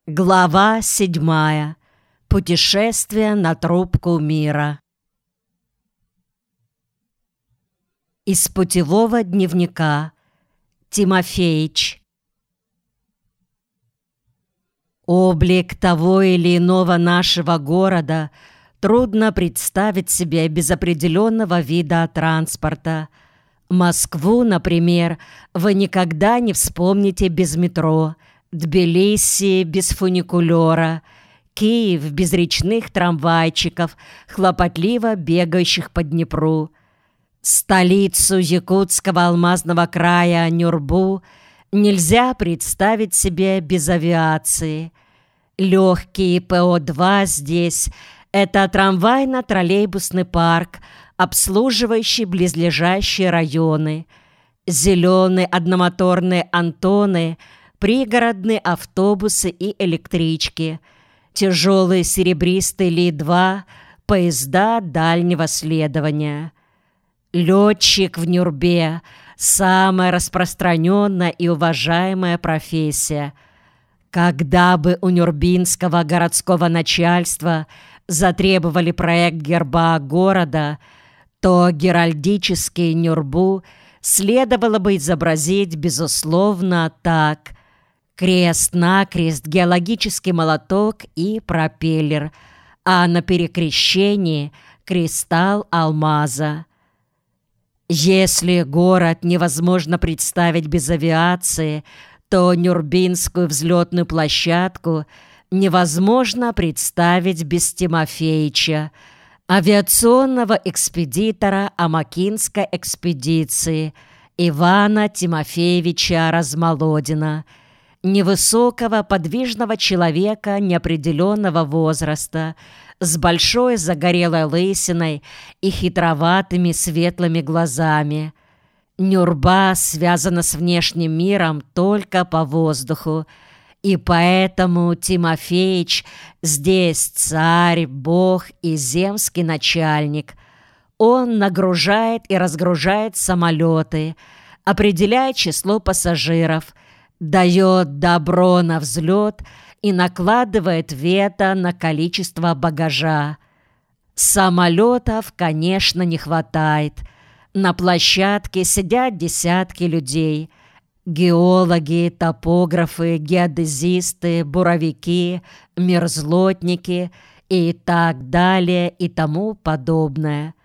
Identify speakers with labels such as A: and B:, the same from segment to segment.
A: Глава 7. Путешествие на трубку мира. Из путевого дневника. Тимофеич. Облик того или иного нашего города трудно представить себе без определенного вида транспорта. Москву, например, вы никогда не вспомните без метро, Тбилиси без фуникулера, Киев без речных трамвайчиков, хлопотливо бегающих по Днепру. Столицу якутского алмазного края Нюрбу нельзя представить себе без авиации. Легкий ПО-2 здесь – это трамвайно-троллейбусный парк, обслуживающий близлежащие районы. Зеленые одномоторные «Антоны», пригородные автобусы и электрички, тяжелые серебристые Ли-2, поезда дальнего следования. Летчик в Нюрбе – самая распространенная и уважаемая профессия. Когда бы у нюрбинского городского начальства затребовали проект герба города, то геральдический Нюрбу следовало бы изобразить, безусловно, так: крест-накрест, геологический молоток и пропеллер, а на перекрещении кристалл алмаза. Если город невозможно представить без авиации, то Нюрбинскую взлетную площадку невозможно представить без Тимофеича, авиационного экспедитора Амакинской экспедиции Ивана Тимофеевича Размолодина, невысокого подвижного человека неопределенного возраста, с большой загорелой лысиной и хитроватыми светлыми глазами. Нюрба связана с внешним миром только по воздуху, и поэтому Тимофеич здесь царь, бог и земский начальник. Он нагружает и разгружает самолеты, определяет число пассажиров, дает добро на взлет и накладывает вето на количество багажа. Самолетов, конечно, не хватает. На площадке сидят десятки людей. Геологи, топографы, геодезисты, буровики, мерзлотники и так далее и тому подобное.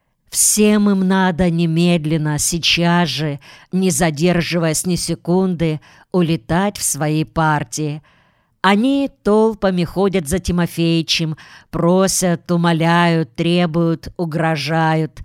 A: Всем им надо немедленно, сейчас же, не задерживаясь ни секунды, улетать в свои партии. Они толпами ходят за Тимофеичем, просят, умоляют, требуют, угрожают.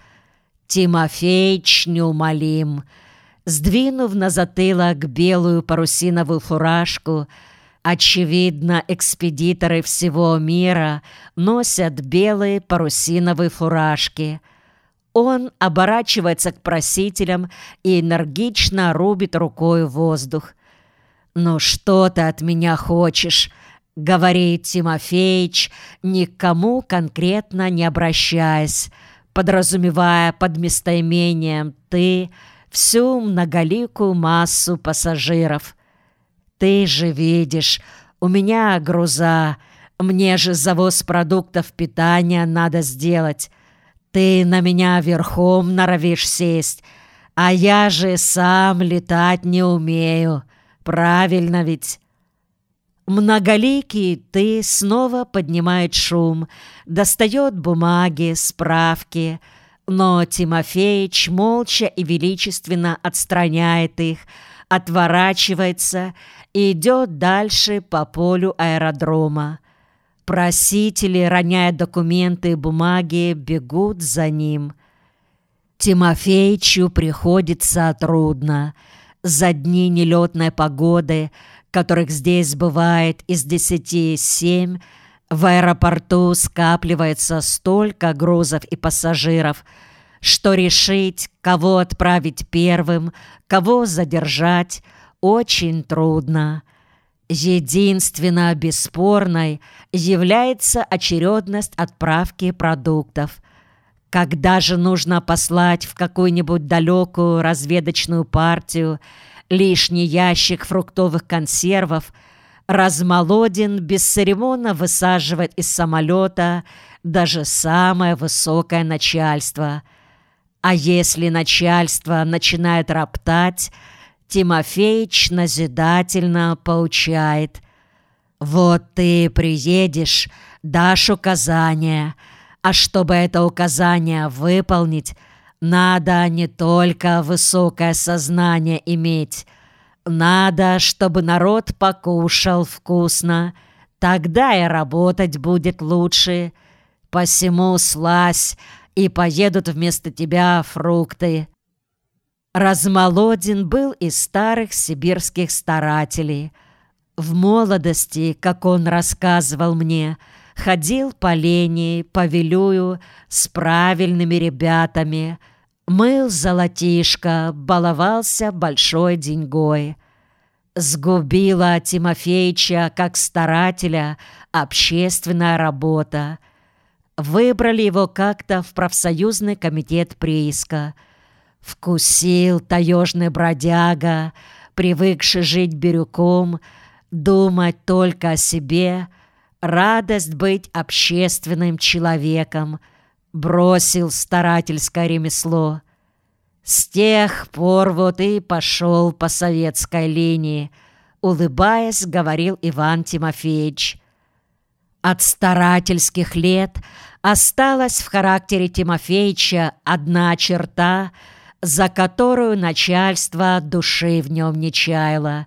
A: Тимофеич неумолим. Сдвинув на затылок белую парусиновую фуражку, очевидно, экспедиторы всего мира носят белые парусиновые фуражки. Он оборачивается к просителям и энергично рубит рукой воздух. «Ну что ты от меня хочешь?» — говорит Тимофеич, никому конкретно не обращаясь, подразумевая под местоимением «ты» всю многоликую массу пассажиров. «Ты же видишь, у меня груза, мне же завоз продуктов питания надо сделать. Ты на меня верхом норовишь сесть, а я же сам летать не умею. Правильно ведь?» Многоликий «ты» снова поднимает шум, достает бумаги, справки, но Тимофеич молча и величественно отстраняет их, отворачивается и идет дальше по полю аэродрома. Просители, роняя документы и бумаги, бегут за ним. Тимофеичу приходится трудно. За дни нелетной погоды, которых здесь бывает из 10 7, в аэропорту скапливается столько грузов и пассажиров, что решить, кого отправить первым, кого задержать, очень трудно. Единственно бесспорной является очередность отправки продуктов. Когда же нужно послать в какую-нибудь далекую разведочную партию лишний ящик фруктовых консервов, Размолодин бесцеремонно высаживает из самолета даже самое высокое начальство. А если начальство начинает роптать, Тимофеич назидательно поучает: «Вот ты приедешь, дашь указание, а чтобы это указание выполнить, надо не только высокое сознание иметь, надо, чтобы народ покушал вкусно, тогда и работать будет лучше. Посему слазь, и поедут вместо тебя фрукты». Размолодин был из старых сибирских старателей. В молодости, как он рассказывал мне, ходил по лени, по Вилюю с правильными ребятами, мыл золотишко, баловался большой деньгой. Сгубила Тимофеича как старателя общественная работа. Выбрали его как-то в профсоюзный комитет прииска. Вкусил таежный бродяга, привыкший жить бирюком, думать только о себе, радость быть общественным человеком, бросил старательское ремесло. С тех пор вот и пошел по советской линии, улыбаясь, говорил Иван Тимофеевич. От старательских лет осталась в характере Тимофеича одна черта, за которую начальство души в нем не чаяло.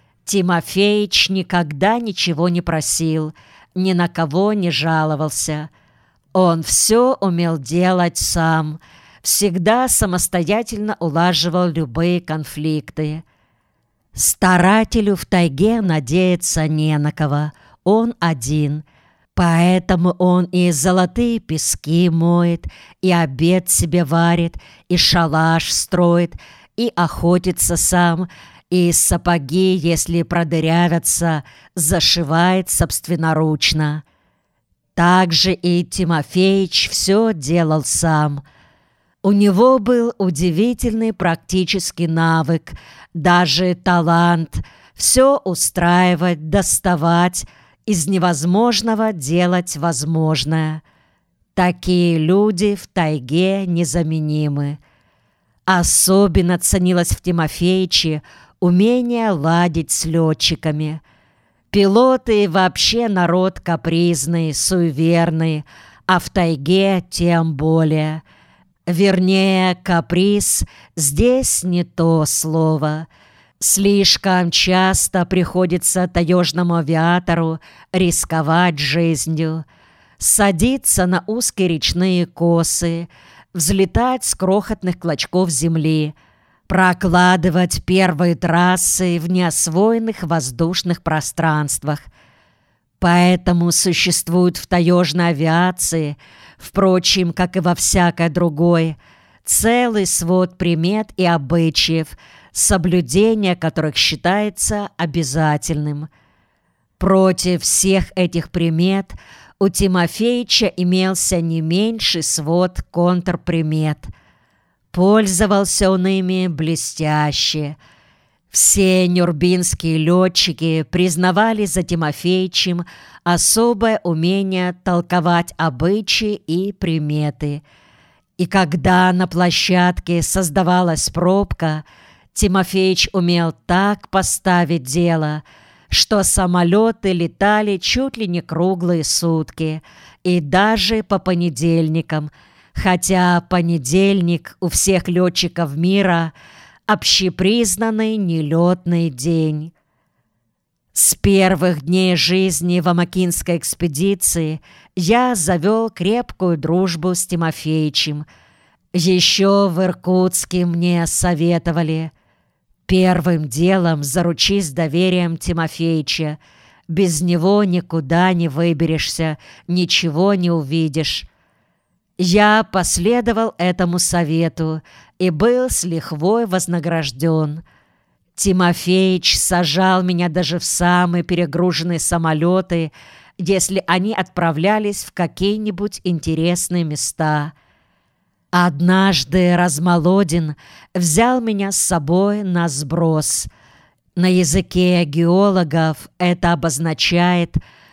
A: Тимофеич никогда ничего не просил, ни на кого не жаловался. Он все умел делать сам, всегда самостоятельно улаживал любые конфликты. Старателю в тайге надеяться не на кого, он один. Поэтому он и золотые пески моет, и обед себе варит, и шалаш строит, и охотится сам, и сапоги, если продырявятся, зашивает собственноручно. Также и Тимофеич все делал сам. У него был удивительный практический навык, даже талант все устраивать, доставать, из невозможного делать возможное. Такие люди в тайге незаменимы. Особенно ценилось в Тимофеиче умение ладить с летчиками. Пилоты вообще народ капризный, суеверный, а в тайге тем более. Вернее, каприз здесь не то слово. Слишком часто приходится таежному авиатору рисковать жизнью, садиться на узкие речные косы, взлетать с крохотных клочков земли, прокладывать первые трассы в неосвоенных воздушных пространствах. Поэтому существует в таежной авиации, впрочем, как и во всякой другой, целый свод примет и обычаев, соблюдение которых считается обязательным. Против всех этих примет у Тимофеича имелся не меньший свод контрпримет. Пользовался он ими блестяще. Все нюрбинские летчики признавали за Тимофеичем особое умение толковать обычаи и приметы. И когда на площадке создавалась пробка, Тимофеич умел так поставить дело, что самолеты летали чуть ли не круглые сутки, и даже по понедельникам, хотя понедельник у всех летчиков мира общепризнанный нелетный день. С первых дней жизни в Амакинской экспедиции я завел крепкую дружбу с Тимофеичем. Еще в Иркутске мне советовали: первым делом заручись доверием Тимофеича. Без него никуда не выберешься, ничего не увидишь. Я последовал этому совету и был с лихвой вознагражден. Тимофеич сажал меня даже в самые перегруженные самолеты, если они отправлялись в какие-нибудь интересные места. Однажды Размолодин взял меня с собой на сброс. На языке геологов это обозначает